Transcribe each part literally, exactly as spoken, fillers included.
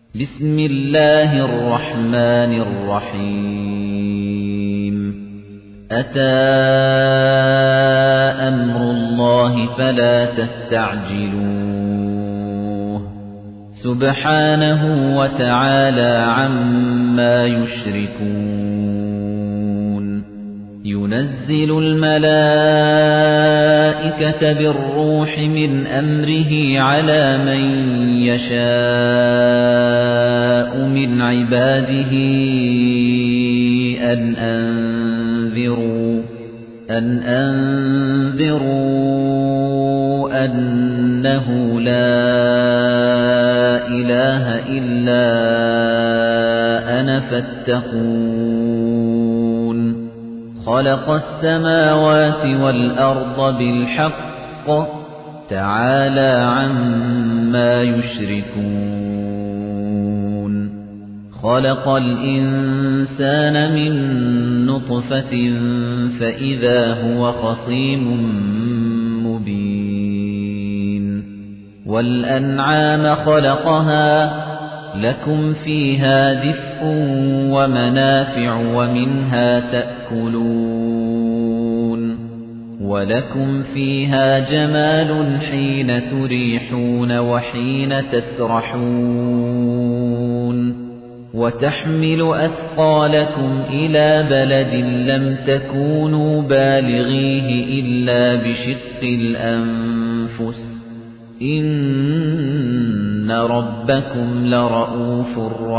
بسم الله الرحمن الرحيم أتى أمر الله فلا تستعجلوه سبحانه وتعالى عما يشركون ينزل الملائكة بالروح من أمره على من يشاء من عباده أن أنذروا أن أنذروا أنه لا إله إلا أنا فاتقون خلق السماوات والأرض بالحق تعالى عما يشركون خلق الإنسان من نطفة فإذا هو خصيم مبين والأنعام خلقها لكم فيها دفء ومنافع ومنها تأكلون ولكم فيها جمال حين تريحون وحين تسرحون وتحمل أثقالكم إلى بلد لم تكونوا بالغيه إلا بشق الأنفس إن ربكم لرؤوف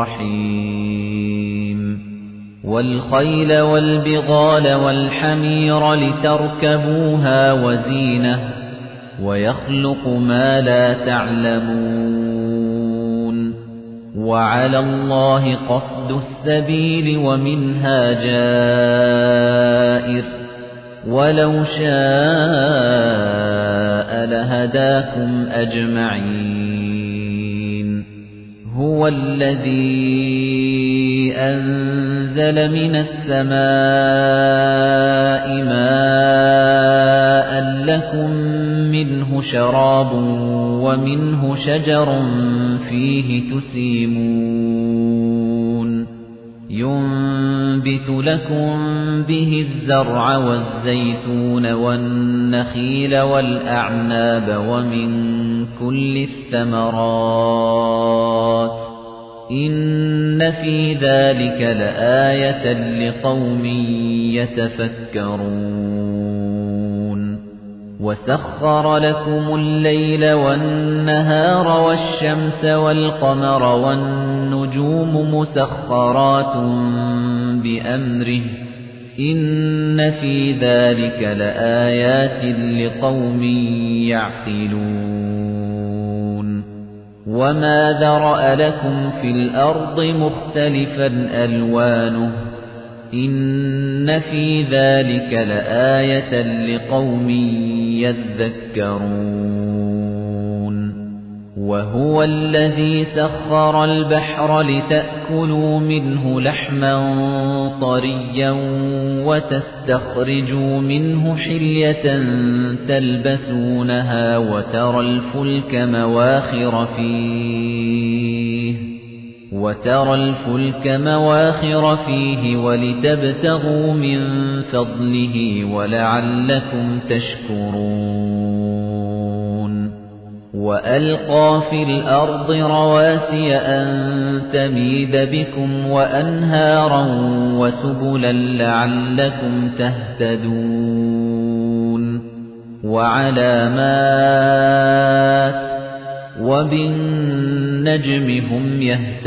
رحيم والخيل والبغال والحمير لتركبوها وزينة ويخلق ما لا تعلمون وعلى الله قصد السبيل ومنها جائر ولو شاء لهداكم أجمعين هو الذي أنزل من السماء ماء لكم منه شراب ومنه شجر فيه تسيمون ينبت لكم به الزرع والزيتون والنخيل والأعناب ومن كل الثمرات إن في ذلك لآية لقوم يتفكرون وسخر لكم الليل والنهار والشمس والقمر والنجوم مسخرات بأمره إن في ذلك لآيات لقوم يعقلون وما ذرأ لكم في الأرض مختلفا ألوانه إن في ذلك لآية لقوم يذكرون وهو الذي سخر البحر لتأكلوا منه لحما طريا وتستخرجوا منه حلية تلبسونها وترى الفلك مواخر فيه وترى الفلك مواخر فيه ولتبتغوا من فضله ولعلكم تشكرون وألقى في الأرض رواسي أن تميد بكم وأنهارا وسبلا لعلكم تهتدون وعلامات وبالنجم هم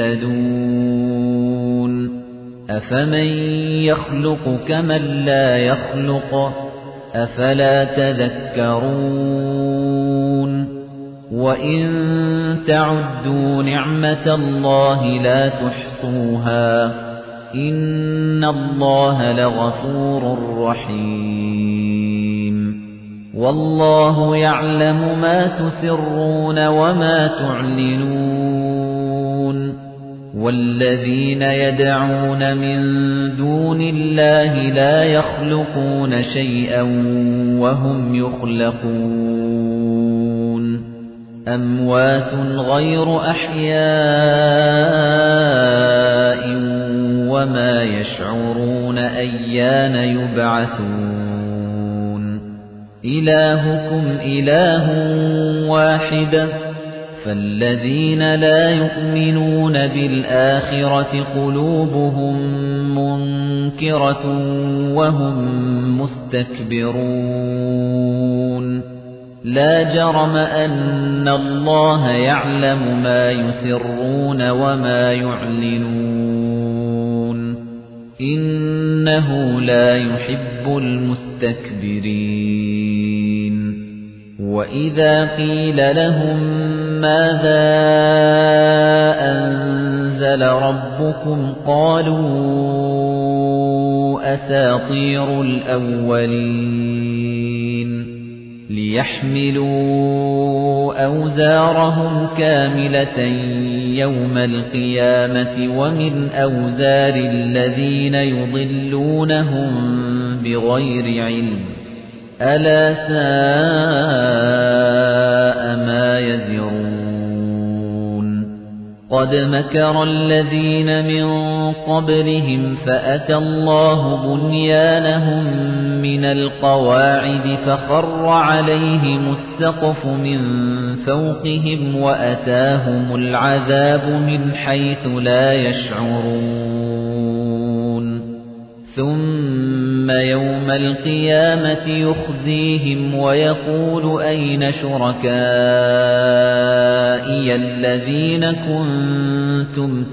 يهتدون أفمن يخلق كمن لا يخلق أفلا تذكرون وإن تعدوا نعمة الله لا تحصوها إن الله لغفور رحيم والله يعلم ما تسرون وما تعلنون والذين يدعون من دون الله لا يخلقون شيئا وهم يخلقون أموات غير أحياء يبعثون إلهكم إله واحد فالذين لا يؤمنون بالآخرة قلوبهم منكرة وهم مستكبرون لا جرم أن الله يعلم ما يسرون وما يعلنون إنه لا يحب المستكبرين وإذا قيل لهم ماذا أنزل ربكم قالوا أساطير الأولين ليحملوا أوزارهم كاملة يوم القيامة ومن أوزار الذين يضلونهم بغير علم ألا ساء ما يزرون قد مكر الذين من قبلهم فأتى الله بنيانهم من القواعد فخر عليهم السقف من فوقهم وأتاهم العذاب من حيث لا يشعرون ثم يوم القيامة يخزيهم ويقول أين شركائي الذين كنتم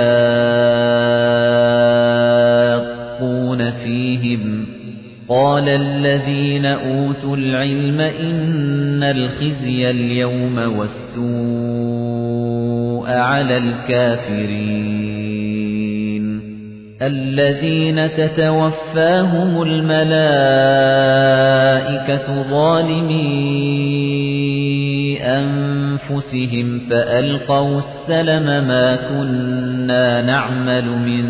تشاقون فيهم قال الذين أوتوا العلم إن الخزي اليوم والسوء على الكافرين الذين تتوفاهم الملائكة ظالمي أنفسهم فألقوا السلم ما كنا نعمل من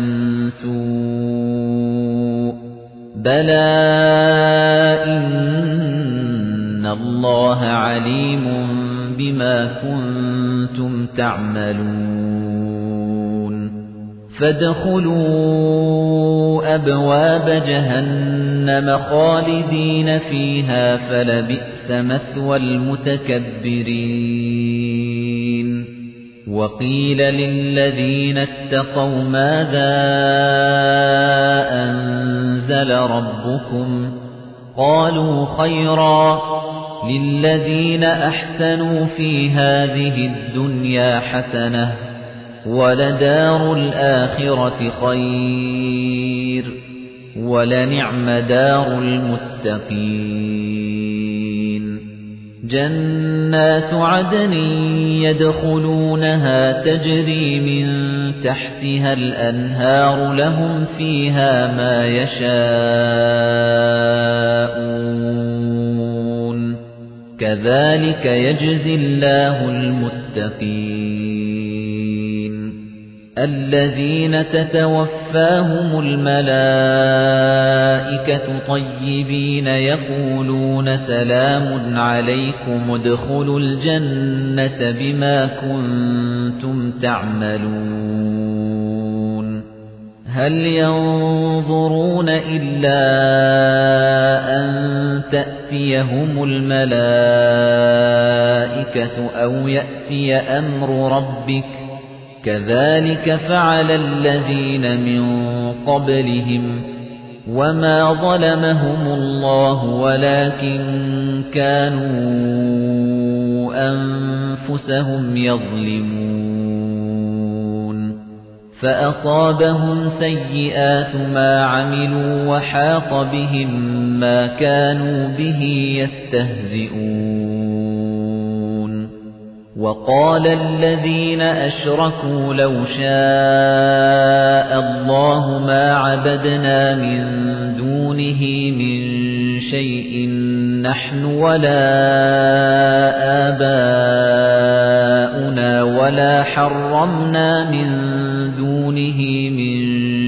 سوء بلى إن الله عليم بما كنتم تعملون فادخلوا أبواب جهنم خالدين فيها فلبئس مثوى المتكبرين وقيل للذين اتقوا ماذا أنزل ربكم قالوا خيرا للذين أحسنوا في هذه الدنيا حسنة ولدار الآخرة خير ولنعم دار المتقين جنات عدن يدخلونها تجري من تحتها الأنهار لهم فيها ما يشاءون كذلك يجزي الله المتقين الذين تتوفاهم الملائكة طيبين يقولون سلام عليكم ادخلوا الجنة بما كنتم تعملون هل ينظرون إلا أن تأتيهم الملائكة أو يأتي أمر ربك كذلك فعل الذين من قبلهم وما ظلمهم الله ولكن كانوا أنفسهم يظلمون فأصابهم سيئات ما عملوا وحاق بهم ما كانوا به يستهزئون وقال الذين أشركوا لو شاء الله ما عبدنا من دونه من شيء نحن ولا آباؤنا ولا حرمنا من دونه من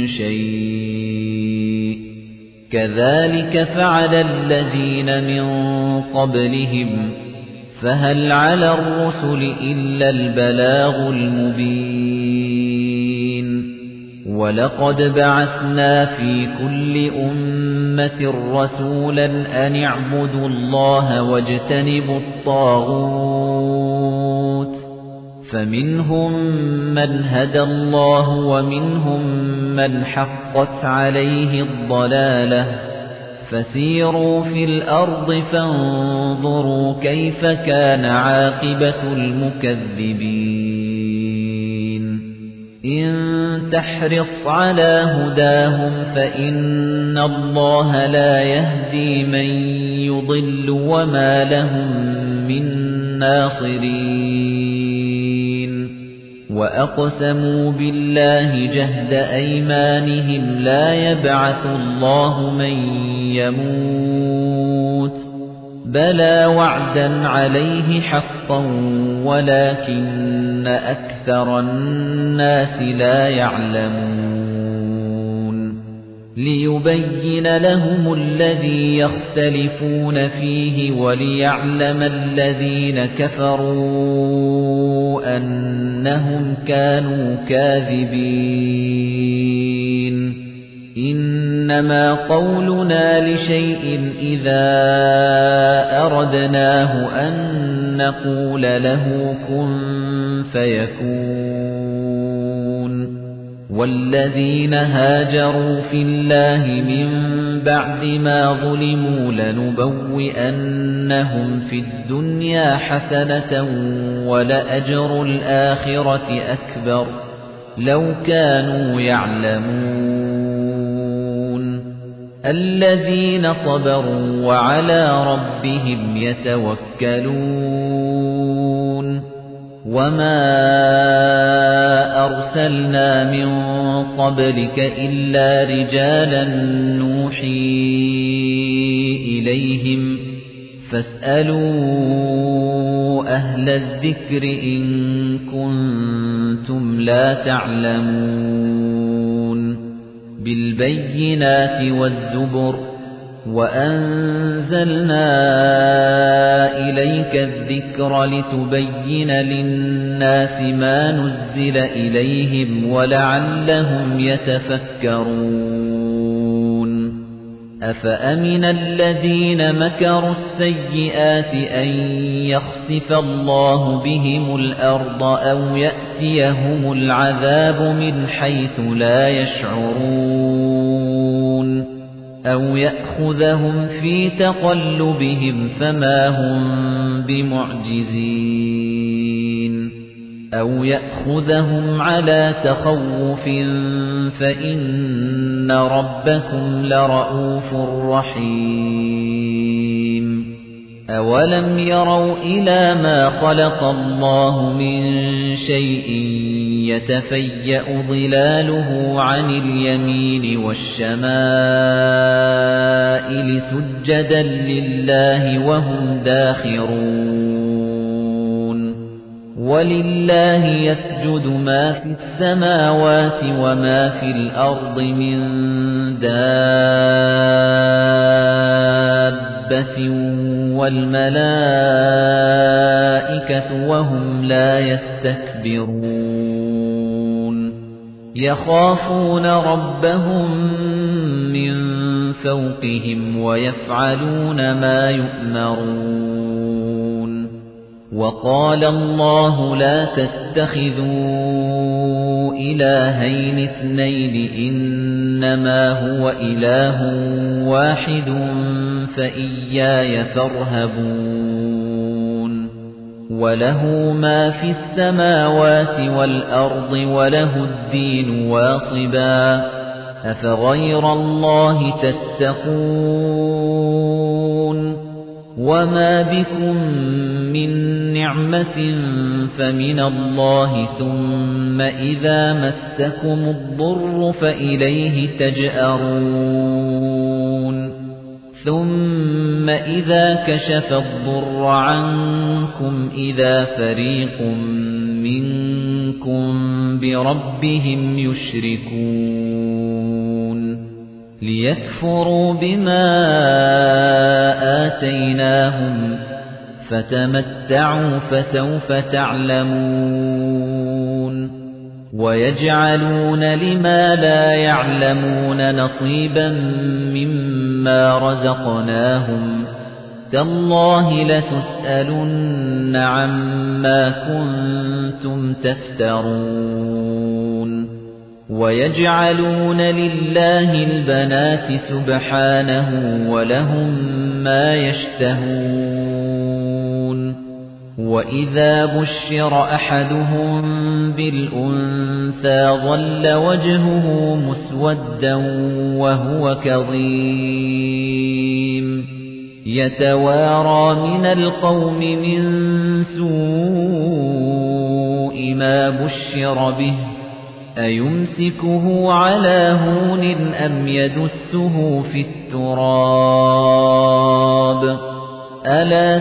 شيء كذلك فعل الذين من قبلهم فهل على الرسل إلا البلاغ المبين وَلَقَدْ بَعَثْنَا فِي كُلِّ أُمَّةٍ رَّسُولًا أَنِ اعْبُدُوا اللَّهَ وَاجْتَنِبُوا الطَّاغُوتَ فَمِنْهُم مَّنْ هَدَى اللَّهُ وَمِنْهُم مَّنْ حَقَّتْ عَلَيْهِ الضَّلَالَةُ فَسِيرُوا فِي الْأَرْضِ فَانظُرُوا كَيْفَ كَانَ عَاقِبَةُ الْمُكَذِّبِينَ إِن تَحْرِصْ عَلَى هُدَاهُمْ فَإِنَّ اللَّهَ لَا يَهْدِي مَن يُضِلُّ وَمَا لَهُم مِّن نَّاصِرِينَ وَأَقْسَمُوا بِاللَّهِ جَهْدَ أَيْمَانِهِمْ لَا يَبْعَثُ اللَّهُ مَن يَمُوتُ بَلَى وَعْدًا عَلَيْهِ حَقًّا وَلَكِنَّ أَكْثَرَ النَّاسِ لَا يَعْلَمُونَ لِيُبَيِّنَ لَهُمُ الَّذِي يَخْتَلِفُونَ فِيهِ وَلِيَعْلَمَ الَّذِينَ كَفَرُوا أَنَّهُمْ كَانُوا كَاذِبِينَ إِنَّمَا قَوْلُنَا لِشَيْءٍ إِذَا أَرَدْنَاهُ أَن نَّقُولَ لَهُ كُن فَيَكُونُ وَالَّذِينَ هَاجَرُوا فِي اللَّهِ مِن بَعْدِ مَا ظُلِمُوا لَنُبَوِّئَنَّهُمْ فِي الدُّنْيَا حَسَنَةً وَلَأَجْرُ الْآخِرَةِ أَكْبَرُ لَوْ كَانُوا يَعْلَمُونَ الَّذِينَ صَبَرُوا وَعَلَى رَبِّهِمْ يَتَوَكَّلُونَ وَمَا أَرْسَلْنَا مِن قَبْلِكَ إِلَّا رِجَالًا نُّوحِي إِلَيْهِمْ فَاسْأَلُوا أَهْلَ الذِّكْرِ إِن كُنتُمْ لَا تَعْلَمُونَ بِالْبَيِّنَاتِ وَالزُّبُرِ وَأَنزَلْنَا إِلَيْكَ الذِّكْرَ لِتُبَيِّنَ لِلنَّاسِ مَا نُزِّلَ إِلَيْهِمْ وَلَعَلَّهُمْ يَتَفَكَّرُونَ أَفَأَمِنَ الَّذِينَ مَكَرُوا السَّيِّئَاتِ أَن يَخْسِفَ اللَّهُ بِهِمُ الْأَرْضَ أَوْ يَأْتِيَهُمُ الْعَذَابُ مِنْ حَيْثُ لَا يَشْعُرُونَ أَوْ يَأْخُذَهُمْ فِي تَقَلُّبِهِمْ فَمَا هُمْ بِمُعْجِزِينَ أَوْ يَأْخُذَهُمْ عَلَى تَخَوُّفٍ فَإِنَّ رَبَّكُمْ لَرَءُوفٌ رَحِيمٌ أَوَلَمْ يَرَوْا إِلَى مَا خَلَقَ اللَّهُ مِن شَيْءٍ يَتَفَيَّأُ ظِلَالُهُ عَنِ الْيَمِينِ وَالشَّمَائِلِ سُجَّدًا لِّلَّهِ وَهُمْ دَاخِرُونَ وَلِلَّهِ يَسْجُدُ مَا فِي السَّمَاوَاتِ وَمَا فِي الْأَرْضِ مِن دَابَّةٍ وَالْمَلَائِكَةُ وَهُمْ لَا يَسْتَكْبِرُونَ يَخَافُونَ رَبَّهُم مِّن فَوْقِهِمْ وَيَفْعَلُونَ مَا يُؤْمَرُونَ وَقَالَ اللَّهُ لَا تَتَّخِذُوا إِلَٰهَيْنِ اثْنَيْنِ إِنَّمَا هُوَ إِلَٰهٌ وَاحِدٌ فَإِيَّايَ فَارْهَبُونِ وَلَهُ مَا فِي السَّمَاوَاتِ وَالْأَرْضِ وَلَهُ الدِّينُ وَاصِبًا أَفَغَيْرَ اللَّهِ تَتَّقُونَ وَمَا بِكُم مِّن نِّعْمَةٍ فَمِنَ اللَّهِ ثُمَّ إِذَا مَسَّكُمُ الضُّرُّ فَإِلَيْهِ تَجْأَرُونَ ثُمَّ إِذَا كَشَفَ الضُّرَّ عَنكُمْ إِذَا فَرِيقٌ مِّنكُم بِرَبِّهِمْ يُشْرِكُونَ لِيَكْفُرُوا بِمَا آتَيْنَاهُمْ فَتَمَتَّعُوا فَسَوْفَ تَعْلَمُونَ وَيَجْعَلُونَ لِمَا لَا يَعْلَمُونَ نَصِيبًا مِّمَّا رَزَقْنَاهُمْ تَاللَّهِ لَتُسْأَلُنَّ عَمَّا كُنتُمْ تَفْتَرُونَ وَيَجْعَلُونَ لِلَّهِ الْبَنَاتِ سُبْحَانَهُ وَلَهُم مَّا يَشْتَهُونَ وَإِذَا بُشِّرَ أَحَدُهُم بِالْأُنثَىٰ ظَلَّ وَجْهُهُ مُسْوَدًّا وَهُوَ كَظِيمٌ يَتَوَارَىٰ مِنَ الْقَوْمِ مِن سُوءِ مَا بُشِّرَ بِهِ أَيُمْسِكُهُ عَلَىٰ هُونٍ أَمْ يَدُسُّهُ فِي التُّرَابِ أَلَا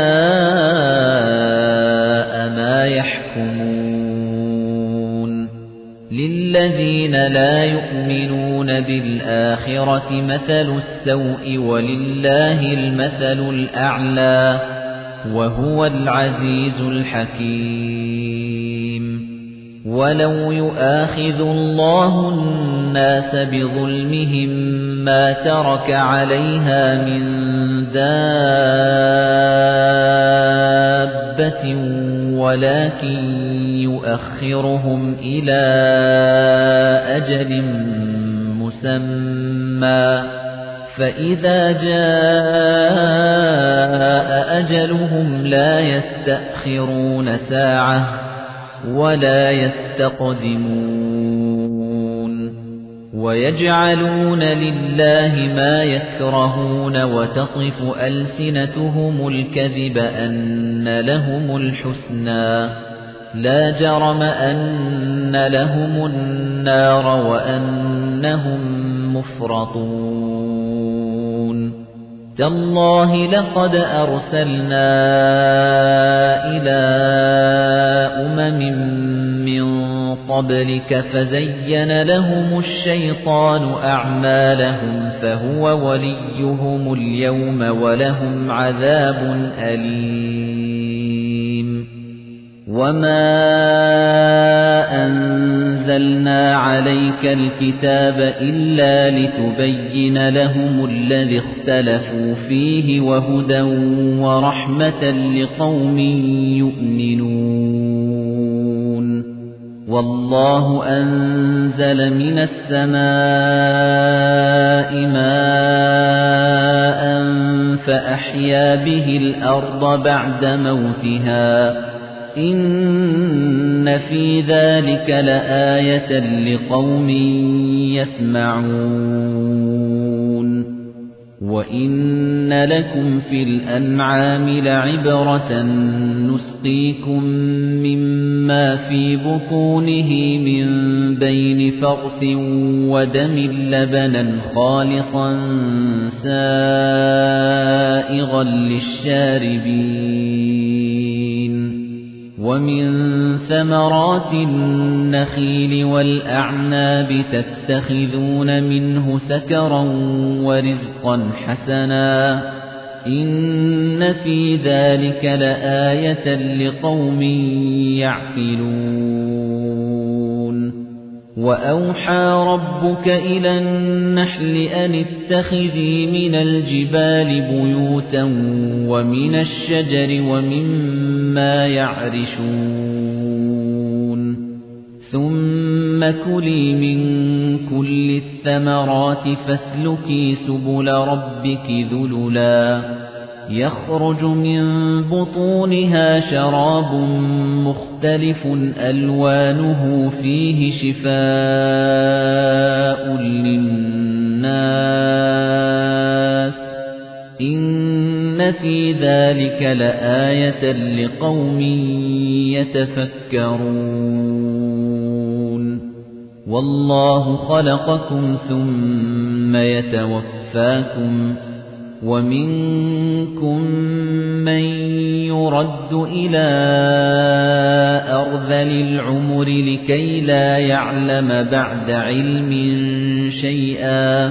سَاءَ مَا يَحْكُمُونَ لِلَّذِينَ لَا يُؤْمِنُونَ بِالْآخِرَةِ مَثَلُ السَّوْءِ وَلِلَّهِ الْمَثَلُ الْأَعْلَى وَهُوَ الْعَزِيزُ الْحَكِيمُ وَلَوْ يُؤَاخِذُ اللَّهُ النَّاسَ بِظُلْمِهِم مَّا تَرَكَ عَلَيْهَا مِن دَابَّةٍ وَلَكِن يُؤَخِّرُهُمْ إِلَى أَجَلٍ مُّسَمًّى فَإِذَا جَاءَ أَجَلُهُمْ لَا يَسْتَأْخِرُونَ سَاعَةً وَلَا يَسْتَقْدِمُونَ وَيَجْعَلُونَ لِلَّهِ مَا يَكْرَهُونَ وَتَصِفُ أَلْسِنَتُهُمُ الْكَذِبَ أَنَّ لَهُمُ الْحُسْنَىٰ لَا جَرَمَ أَنَّ لَهُمُ النَّارَ وَأَنَّهُم مُّفْرَطُونَ تَاللَّهِ لَقَدْ أَرْسَلْنَا إِلَىٰ أُمَمٍ مِّن قَبْلِكَ فَزَيَّنَ لَهُمُ الشَّيْطَانُ أَعْمَالَهُمْ فَهُوَ وَلِيُّهُمُ الْيَوْمَ وَلَهُمْ عَذَابٌ أَلِيمٌ وَمَا أَنزَلْنَا عَلَيْكَ الْكِتَابَ إِلَّا لِتُبَيِّنَ لَهُمُ الَّذِي اخْتَلَفُوا فِيهِ وَهُدًى وَرَحْمَةً لِّقَوْمٍ يُؤْمِنُونَ وَاللَّهُ أَنزَلَ مِنَ السَّمَاءِ مَاءً فَأَحْيَا بِهِ الْأَرْضَ بَعْدَ مَوْتِهَا إِنَّ فِي ذَلِكَ لَآيَةً لِقَوْمٍ يَسْمَعُونَ وَإِنَّ لَكُمْ فِي الْأَنْعَامِ لَعِبْرَةً نُسْقِيكُم مِّمَّا فِي بُطُونِهِ مِن بَيْنِ فَرْثٍ وَدَمٍ لَّبَنًا خَالِصًا سَائِغًا لِّلشَّارِبِينَ وَمِن ثَمَرَاتِ النَّخِيلِ وَالْأَعْنَابِ تَتَّخِذُونَ مِنْهُ سَكَرًا وَرِزْقًا حَسَنًا إِنَّ فِي ذَلِكَ لَآيَةً لِقَوْمٍ يَعْقِلُونَ وَأَوْحَى رَبُّكَ إِلَى النَّحْلِ أَنِ اتَّخِذِي مِنَ الْجِبَالِ بُيُوتًا وَمِنَ الشَّجَرِ وَمِمَّا يَعْرِشُونَ ثُمَّ كُلِي مِن كُلِّ الثَّمَرَاتِ فَاسْلُكِي سُبُلَ رَبِّكِ ذُلُلًا يَخْرُجُ مِن بُطُونِهَا شَرَابٌ مُخْتَلِفٌ أَلْوَانُهُ فِيهِ شِفَاءٌ لِّلنَّاسِ إِنَّ فِي ذَلِكَ لَآيَةً لِقَوْمٍ يَتَفَكَّرُونَ وَاللَّهُ خَلَقَكُمْ ثُمَّ يَتَوَفَّاكُمْ وَمِنكُم مَّن يُرَدُّ إِلَىٰ أَرْذَلِ الْعُمُرِ لِكَيْ لَا يَعْلَمَ بَعْدَ عِلْمٍ شَيْئًا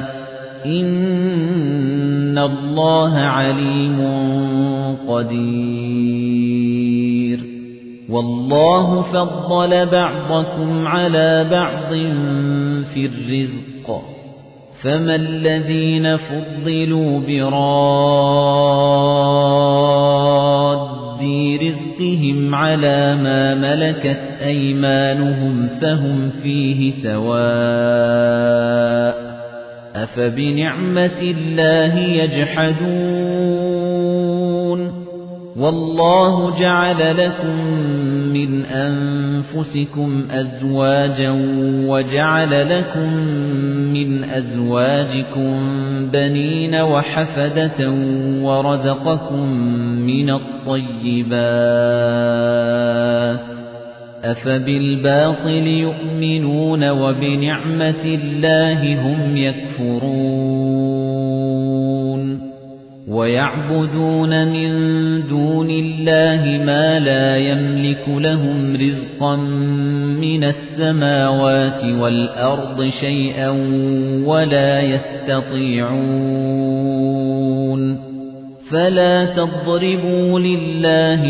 إِنَّ اللَّهَ عَلِيمٌ قَدِيرٌ وَاللَّهُ فَضَّلَ بَعْضَكُمْ عَلَى بَعْضٍ فِي الرِّزْقِ فَمَا الَّذِينَ فُضِّلُوا بِرَادِّ رِزْقِهِمْ عَلَى مَا مَلَكَتْ أَيْمَانُهُمْ فَهُمْ فِيهِ سَوَاءٌ أَفَبِنِعْمَةِ اللَّهِ يَجْحَدُونَ وَاللَّهُ جَعَلَ لَكُم مِّنْ أَنفُسِكُمْ أَزْوَاجًا وَجَعَلَ لَكُم مِّنْ أَزْوَاجِكُم بَنِينَ وَحَفَدَةً وَرَزَقَكُم مِّنَ الطَّيِّبَاتِ أَفَبِالْبَاطِلِ يُؤْمِنُونَ وَبِنِعْمَةِ اللَّهِ هُمْ يَكْفُرُونَ وَيَعْبُدُونَ مِن دُونِ اللَّهِ مَا لَا يَمْلِكُ لَهُمْ رِزْقًا مِّنَ السَّمَاوَاتِ وَالْأَرْضِ شَيْئًا وَلَا يَسْتَطِيعُونَ فَلَا تَضْرِبُوا لِلَّهِ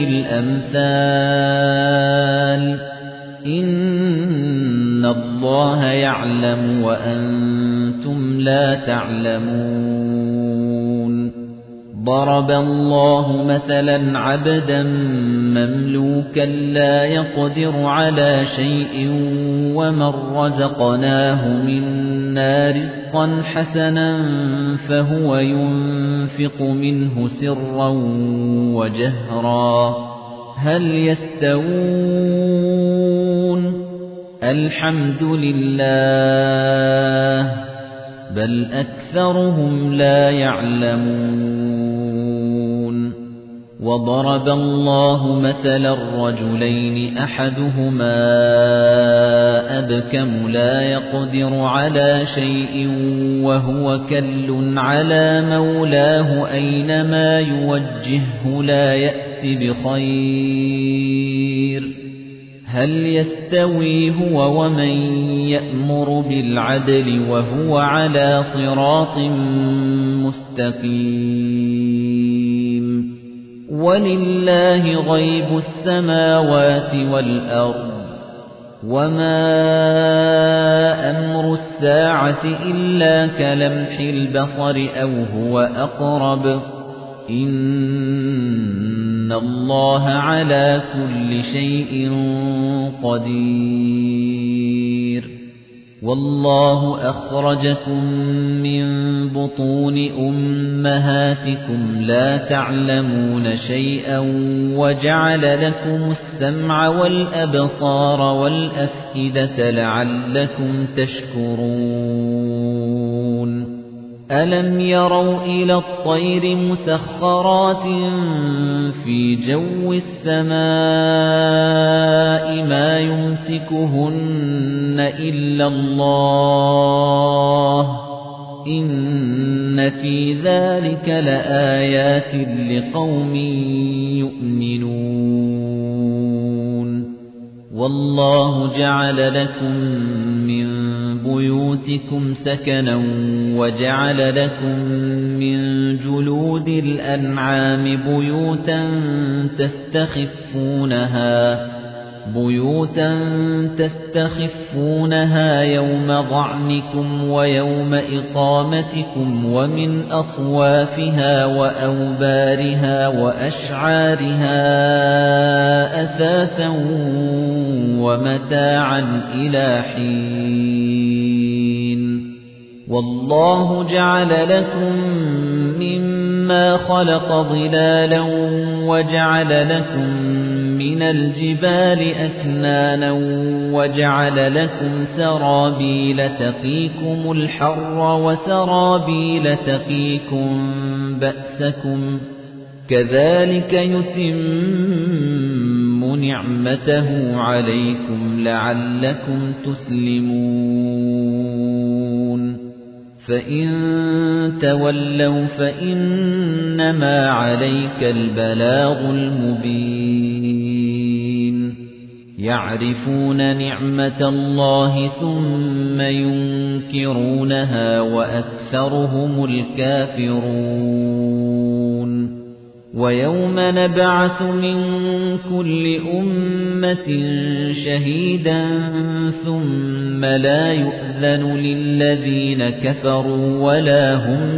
الْأَمْثَالَ إِنَّ اللَّهَ يَعْلَمُ وَأَنتُمْ لَا تَعْلَمُونَ ضَرَبَ اللَّهُ مَثَلًا عَبْدًا مَّمْلُوكًا لَّا يَقْدِرُ عَلَىٰ شَيْءٍ وَمَن رَّزَقْنَاهُ مِنَّا رِزْقًا حَسَنًا فَهُوَ يُنفِقُ مِنْهُ سِرًّا وَجَهْرًا هَلْ يَسْتَوُونَ الْحَمْدُ لِلَّهِ بَلْ أَكْثَرُهُمْ لَا يَعْلَمُونَ وَضَرَبَ اللَّهُ مَثَلًا رَّجُلَيْنِ أَحَدُهُمَا أَبْكَمُ لَا يَقْدِرُ عَلَىٰ شَيْءٍ وَهُوَ كَلٌّ عَلَىٰ مَوْلَاهُ أَيْنَمَا يُوَجِّههُّ لَا يَأْتِ بِخَيْرٍ هَلْ يَسْتَوِي هُوَ وَمَن يَأْمُرُ بِالْعَدْلِ وَهُوَ عَلَىٰ صِرَاطٍ مُّسْتَقِيمٍ وَلِلَّهِ غَيْبُ السَّمَاوَاتِ وَالْأَرْضِ وَمَا أَمْرُ السَّاعَةِ إِلَّا كَلَمْحِ الْبَصَرِ أَوْ هُوَ أَقْرَبُ إِنَّ اللَّهَ عَلَى كُلِّ شَيْءٍ قَدِيرٌ وَاللَّهُ أَخْرَجَكُم مِّن بُطُونِ أُمَّهَاتِكُمْ لَا تَعْلَمُونَ شَيْئًا وَجَعَلَ لَكُمُ السَّمْعَ وَالْأَبْصَارَ وَالْأَفْئِدَةَ لَعَلَّكُمْ تَشْكُرُونَ أَلَمْ يَرَوْا إِلَى الطَّيْرِ مُسَخَّرَاتٍ فِي جَوِّ السَّمَاءِ مَا يُمْسِكُهُنَّ إِلَّا اللَّهُ إِنَّ فِي ذَلِكَ لَآيَاتٍ لِقَوْمٍ يُؤْمِنُونَ وَاللَّهُ جَعَلَ لَكُم مِّن بُيُوتِكُمْ سَكَنًا وَجَعَلَ لَكُم مِّن جُلُودِ الْأَنْعَامِ بُيُوتًا تَسْتَخِفُّونَهَا بُيُوتًا تَسْتَخِفُّونَهَا يَوْمَ ظَعْنِكُمْ وَيَوْمَ إِقَامَتِكُمْ وَمِنْ أَصْوَافِهَا وَأَوْبَارِهَا وَأَشْعَارِهَا أَثَاثًا وَمَتَاعًا إِلَى حِينٍ وَاللَّهُ جَعَلَ لَكُم مِّمَّا خَلَقَ ظِلَالًا وَجَعَلَ لَكُم مِّنَ الْجِبَالِ أَكْنَانًا وَجَعَلَ لَكُمْ سَرَابِيلَ تَقِيكُمُ الْحَرَّ وَسَرَابِيلَ تَقِيكُم بَأْسَكُمْ كَذَلِكَ يُتِمُّ نِعْمَتَهُ عَلَيْكُمْ لَعَلَّكُمْ تُسْلِمُونَ فَإِن تَوَلَّوْا فَإِنَّمَا عَلَيْكَ الْبَلَاغُ الْمُبِينُ يَعْرِفُونَ نِعْمَةَ اللَّهِ ثُمَّ يُنكِرُونَهَا وَأَكْثَرُهُمُ الْكَافِرُونَ وَيَوْمَ نَبْعَثُ مِن كُلِّ أُمَّةٍ شَهِيدًا ثُمَّ لَا يُؤْذَنُ لِلَّذِينَ كَفَرُوا وَلَا هُمْ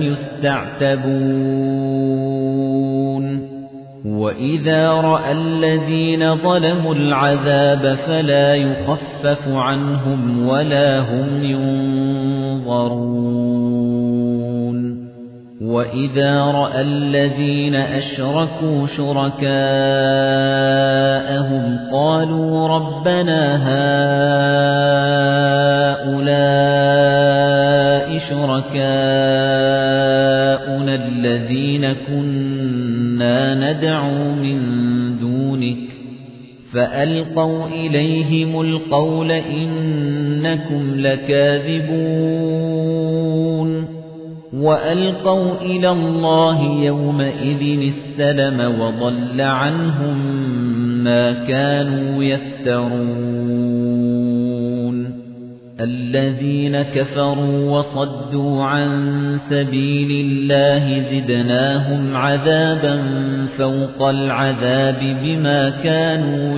يُسْتَعْتَبُونَ وَإِذَا رَأَى الَّذِينَ ظَلَمُوا الْعَذَابَ فَلَا يُخَفَّفُ عَنْهُمْ وَلَا هُمْ يُنظَرُونَ وَإِذَا رَأَى الَّذِينَ أَشْرَكُوا شُرَكَاءَهُمْ قَالُوا رَبَّنَا هَؤُلَاءِ شُرَكَاؤُنَا الَّذِينَ كُنَّا نَدْعُو مِن دُونِكَ فَأَلْقَوْا إِلَيْهِمُ الْقَوْلَ إِنَّكُمْ لَكَاذِبُونَ وَأَلْقَوْا إِلَى اللَّهِ يَوْمَئِذٍ السَّلَمَ وَضَلَّ عَنْهُم مَّا كَانُوا يَفْتَرُونَ الَّذِينَ كَفَرُوا وَصَدُّوا عَن سَبِيلِ اللَّهِ زِدْنَاهُمْ عَذَابًا فَوْقَ الْعَذَابِ بِمَا كَانُوا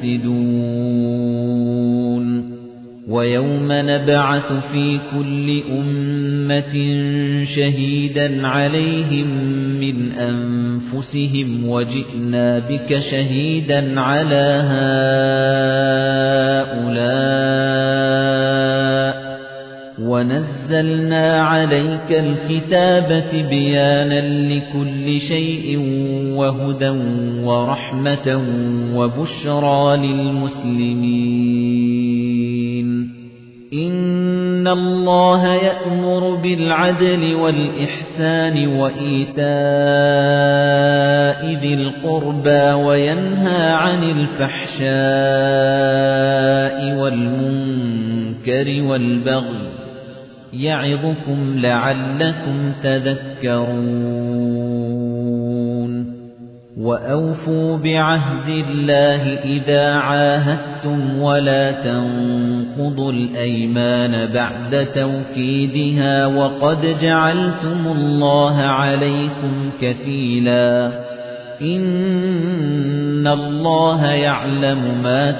يُفْسِدُونَ وَيَوْمَ نَبْعَثُ فِي كُلِّ أُمَّةٍ شَهِيدًا عَلَيْهِمْ مِنْ أَنفُسِهِمْ وَجِئْنَا بِكَ شَهِيدًا عَلَى هَؤُلَاءِ وَنَزَّلْنَا عَلَيْكَ الْكِتَابَ تِبْيَانًا لِكُلِّ شَيْءٍ وَهُدًى وَرَحْمَةً وَبُشْرَى لِلْمُسْلِمِينَ إِنَّ اللَّهَ يَأْمُرُ بِالْعَدْلِ وَالْإِحْسَانِ وَإِيتَاءِ ذِي الْقُرْبَى وَيَنْهَى عَنِ الْفَحْشَاءِ وَالْمُنكَرِ وَالْبَغْيِ يَعِظُكُمْ لَعَلَّكُمْ تَذَكَّرُونَ وَأَوْفُوا بِعَهْدِ اللَّهِ إِذَا عَاهَدتُّمْ وَلَا تَنقُضُوا الْأَيْمَانَ بَعْدَ تَوْكِيدِهَا وَقَدْ جَعَلْتُمُ اللَّهَ عَلَيْكُمْ كَفِيلًا إِنَّ اللَّهَ يَعْلَمُ مَا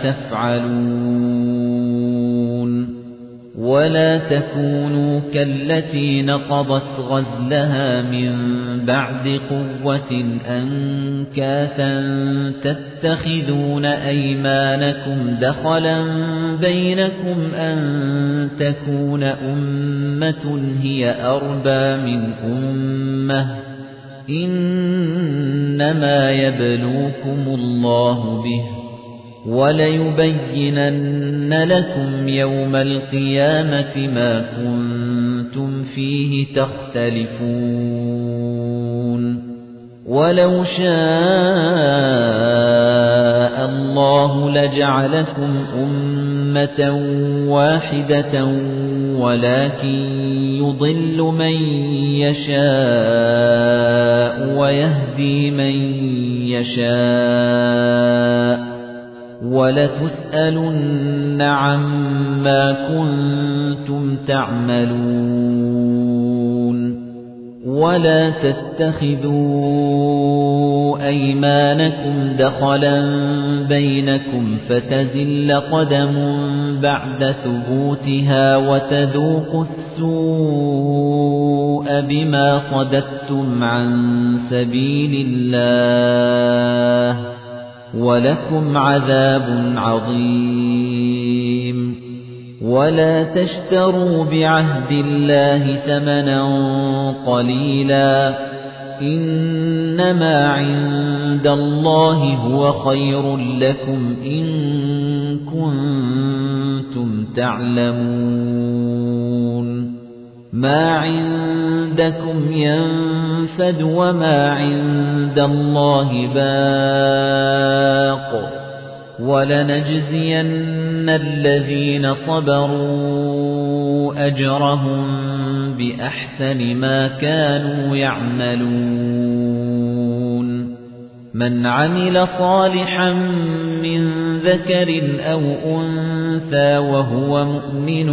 تَفْعَلُونَ وَلَا تَكُونُوا كَالَّتِي نَقَضَتْ غَزْلَهَا مِنْ بَعْدِ قُوَّةٍ أَنكَاثًا تَتَّخِذُونَ أَيْمَانَكُمْ دَخَلًا بَيْنَكُمْ أَنْ تَكُونَ أُمَّةٌ هِيَ أَرْبَى مِنْ أُمَّةٍ إِنَّمَا يَبْلُوكُمُ اللَّهُ بِهِ وَلَيُبَيِّنَنَّ لَكُمْ يَوْمَ الْقِيَامَةِ مَا كُنتُمْ فِيهِ تَخْتَلِفُونَ وَلَوْ شَاءَ اللَّهُ لَجَعَلَكُمْ أُمَّةً وَاحِدَةً وَلَكِن يُضِلُّ مَن يَشَاءُ وَيَهْدِي مَن يَشَاءُ وَلَتُسْأَلُنَّ عَمَّا كُنتُمْ تَعْمَلُونَ وَلَا تَتَّخِذُوا أَيْمَانَكُمْ دَخَلًا بَيْنَكُمْ فَتَزِلَّ قَدَمٌ بَعْدَ ثُبُوتِهَا وَتَذُوقُوا السُّوءَ بِمَا صَدَدتُّمْ عَن سَبِيلِ اللَّهِ وَلَكُمْ عَذَابٌ عَظِيمٌ وَلَا تَشْتَرُوا بِعَهْدِ اللَّهِ ثَمَنًا قَلِيلًا إِنَّمَا عِندَ اللَّهِ هُوَ خَيْرٌ لَّكُمْ إِن كُنتُمْ تَعْلَمُونَ مَا عِندَكُمْ يَنفَدُ وَمَا عِندَ اللَّهِ بَاقٍ وَلَنَجْزِيَنَّ الَّذِينَ صَبَرُوا أَجْرَهُم بِأَحْسَنِ مَا كَانُوا يَعْمَلُونَ مَنْ عَمِلَ صَالِحًا مِنْ ذَكَرٍ أَوْ أُنثَى وَهُوَ مُؤْمِنٌ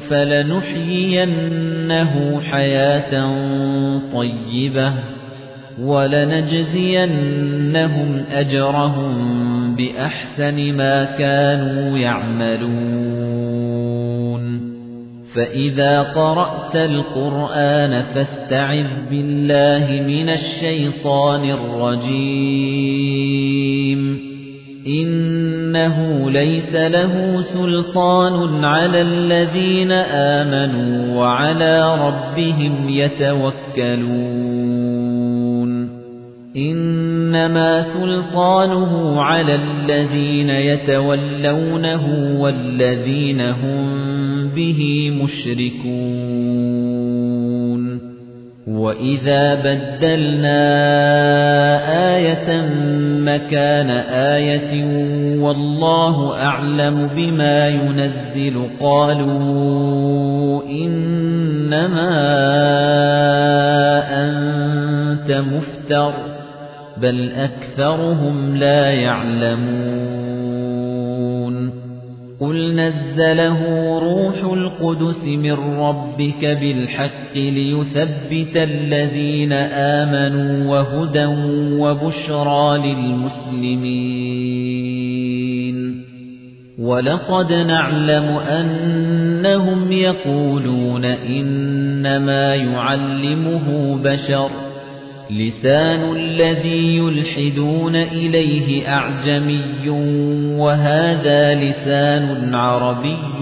فَلَنُحْيِيَنَّهُ حَيَاةً طَيِّبَةً وَلَنَجْزِيَنَّهُمْ أَجْرَهُم بِأَحْسَنِ مَا كَانُوا يَعْمَلُونَ فَإِذَا قَرَأْتَ الْقُرْآنَ فَاسْتَعِذْ بِاللَّهِ مِنَ الشَّيْطَانِ الرَّجِيمِ إِنَّهُ لَيْسَ لَهُ سُلْطَانٌ عَلَى الَّذِينَ آمَنُوا وَعَلَى رَبِّهِمْ يَتَوَكَّلُونَ إِنَّمَا سُلْطَانُهُ عَلَى الَّذِينَ يَتَوَلَّوْنَهُ وَالَّذِينَ هُمْ بِهِ مُشْرِكُونَ وَإِذَا بَدَّلْنَا آيَةً مَكَانَ آيَةٍ وَاللَّهُ أَعْلَمُ بِمَا يُنَزِّلُ قَالُوا إِنَّمَا أَنتَ مُفْتَرٍ بَلْ أَكْثَرُهُمْ لَا يَعْلَمُونَ قُلْ نَزَّلَهُ رُوحُ الْقُدُسِ مِنْ رَبِّكَ بِالْحَقِّ لِيُثَبِّتَ الَّذِينَ آمَنُوا وَهُدًى وَبُشْرَى لِلْمُسْلِمِينَ وَلَقَدْ نَعْلَمُ أَنَّهُمْ يَقُولُونَ إِنَّمَا يُعَلِّمُهُ بَشَرٌ لِسَانُ الَّذِي يُلْحِدُونَ إِلَيْهِ أَعْجَمِيٌّ وَهَذَا لِسَانٌ عَرَبِيٌّ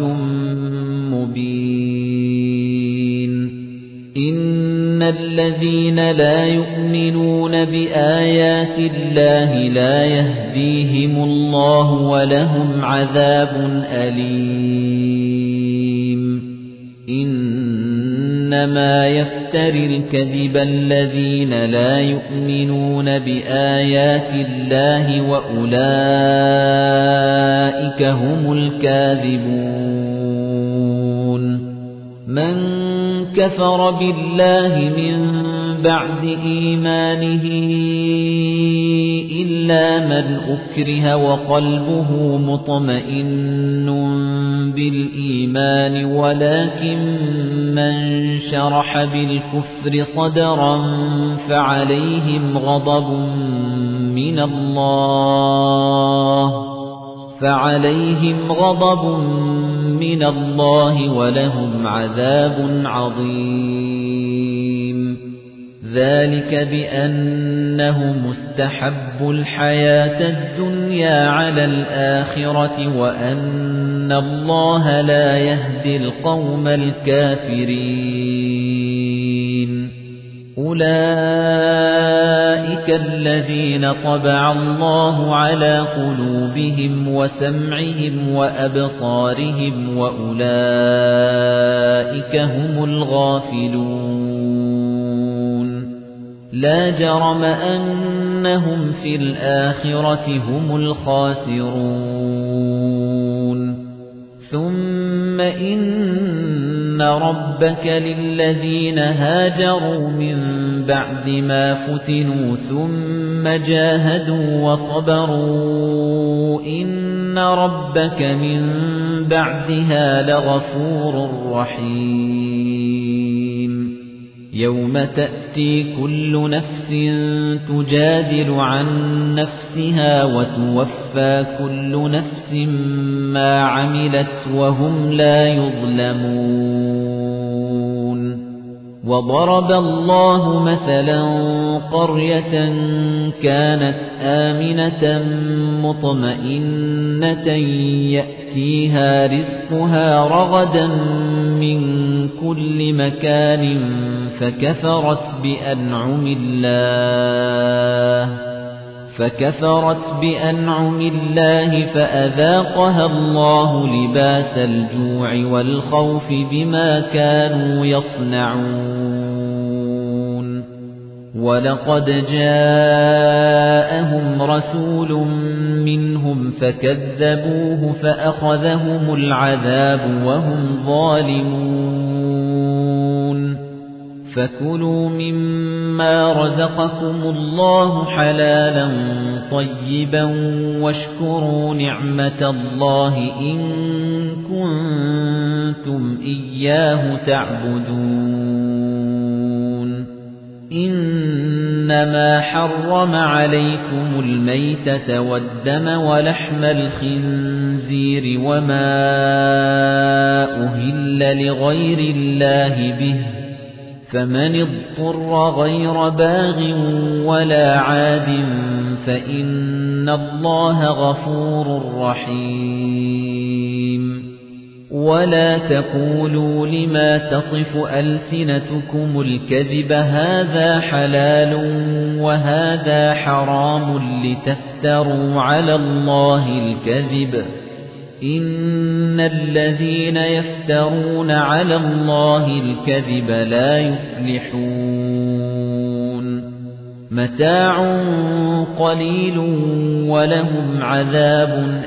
مُبِينٌ إِنَّ الَّذِينَ لا يُؤْمِنُونَ بِآيَاتِ اللَّهِ لا يَهْدِيهِمُ اللَّهُ وَلَهُمْ عَذَابٌ أَلِيمٌ إِنَّمَا يَفْتَرِي الْكَذِبَ الَّذِينَ لَا يُؤْمِنُونَ بِآيَاتِ اللَّهِ وَأُولَئِكَ هُمُ الْكَاذِبُونَ مَنْ كَفَرَ بِاللَّهِ مِنْ بَعْدِ إِيمَانِهِ إِلَّا مَنْ أُكْرِهَ وَقَلْبُهُ مُطْمَئِنٌّ بِالْإِيمَانِ وَلَكِنْ مَنْ شَرَحَ بِالْكُفْرِ صَدْرًا فَعَلَيْهِمْ غَضَبٌ مِنَ اللَّهِ فَعَلَيْهِمْ غَضَبٌ مِنَ اللَّهِ وَلَهُمْ عَذَابٌ عَظِيمٌ ذَلِكَ بِأَنَّهُ مُسْتَحَبُّ الْحَيَاةَ الدُّنْيَا عَلَى الْآخِرَةِ وَأَنَّ اللَّهَ لَا يَهْدِي الْقَوْمَ الْكَافِرِينَ أُولَئِكَ الَّذِينَ طَبَعَ اللَّهُ عَلَى قُلُوبِهِمْ وَسَمْعِهِمْ وَأَبْصَارِهِمْ وَأُولَئِكَ هُمُ الْغَافِلُونَ لَا جَرَمَ أَنَّهُمْ فِي الْآخِرَةِ هُمُ الْخَاسِرُونَ ثُمَّ إِنَّ رَبَّكَ لِلَّذِينَ هَاجَرُوا مِن بَعْدِ مَا فُتِنُوا ثُمَّ جَاهَدُوا وَصَبَرُوا إِنَّ رَبَّكَ مِن بَعْدِهَا لَغَفُورٌ رَّحِيمٌ يَوْمَ تَأْتِي كُلُّ نَفْسٍ تُجَادِلُ عَن نَّفْسِهَا وَتُوَفَّى كُلُّ نَفْسٍ مَّا عَمِلَتْ وَهُمْ لَا يُظْلَمُونَ وَضَرَبَ اللَّهُ مَثَلًا قَرْيَةً كَانَتْ آمِنَةً مُطْمَئِنَّةً يَأْتِيهَا رِزْقُهَا رَغَدًا مِّن كُلِّ مَكَانٍ فَكَفَرَتْ بِأَنْعُمِ اللَّهِ فَكَفَرَتْ بِأَنْعُمِ اللَّهِ فَأَذَاقَهَا اللَّهُ لِبَاسَ الْجُوعِ وَالْخَوْفِ بِمَا كَانُوا يَصْنَعُونَ وَلَقَدْ جَاءَهُمْ رَسُولٌ مِّنْهُمْ فَكَذَّبُوهُ فَأَخَذَهُمُ الْعَذَابُ وَهُمْ ظَالِمُونَ فَكُلُوا مِمَّا رَزَقَكُمُ اللَّهُ حَلَالًا طَيِّبًا وَاشْكُرُوا نِعْمَةَ اللَّهِ إِن كُنتُمْ إِيَّاهُ تَعْبُدُونَ إِنَّ إنما حرم عليكم الميتة والدم ولحم الخنزير وما أهل لغير الله به فمن اضطر غير باغ ولا عاد فإن الله غفور رحيم ولا تقولوا لما تصف ألسنتكم الكذب هذا حلال وهذا حرام لتفتروا على الله الكذب إن الذين يفترون على الله الكذب لا يفلحون متاع قليل ولهم عذاب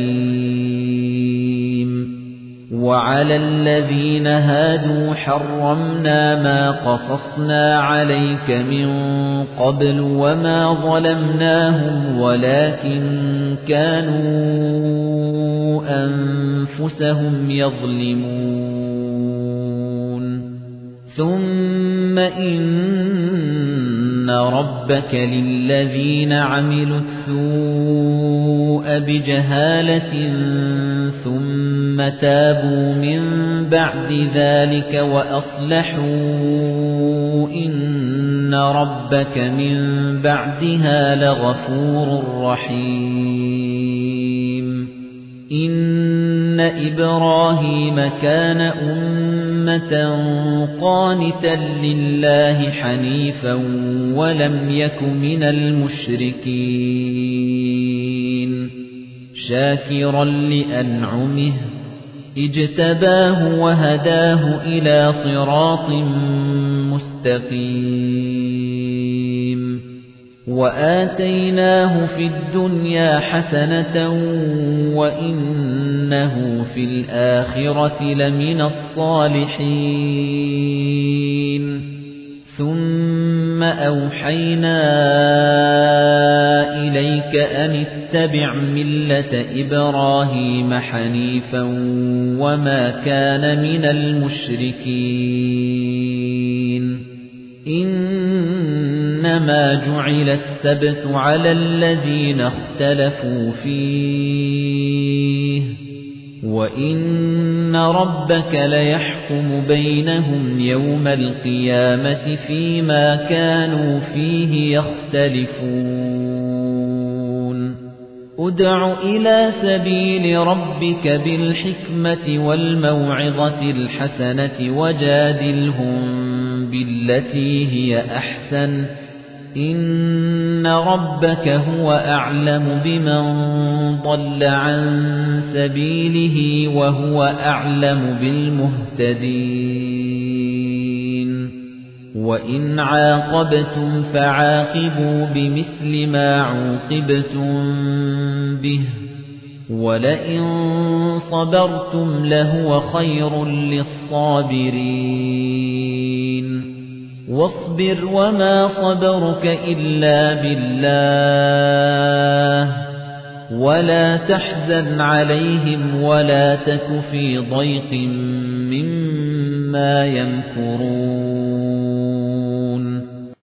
أليم وعلى الذين هادوا حرمنا ما قصصنا عليك من قبل وما ظلمناهم ولكن كانوا أنفسهم يظلمون ثم إن ربك للذين عملوا السوء بجهالة ثم تابوا من بعد ذلك وأصلحوا إن ربك من بعدها لغفور رحيم إن إبراهيم كان أمة قانتا لله حنيفا ولم يك من المشركين شاكرا لأنعمه اجتباه وهداه إلى صراط مستقيم وآتيناه في الدنيا حسنة وإنه في الآخرة لمن الصالحين ثم أوحينا إليك أن اتبع ملة إبراهيم حنيفا وما كان من المشركين إنما جعل السبت على الذين اختلفوا فيه وإن ربك ليحكم بينهم يوم القيامة فيما كانوا فيه يختلفون ادع إلى سبيل ربك بالحكمة والموعظة الحسنة وجادلهم بالتي هي أحسن إن ربك هو أعلم بمن ضل عن سبيله وهو أعلم بالمهتدين وإن عاقبتم فعاقبوا بمثل ما عوقبتم به ولئن صبرتم لهو خير للصابرين واصبر وما صبرك إلا بالله ولا تحزن عليهم ولا تك في ضيق مما يمكرون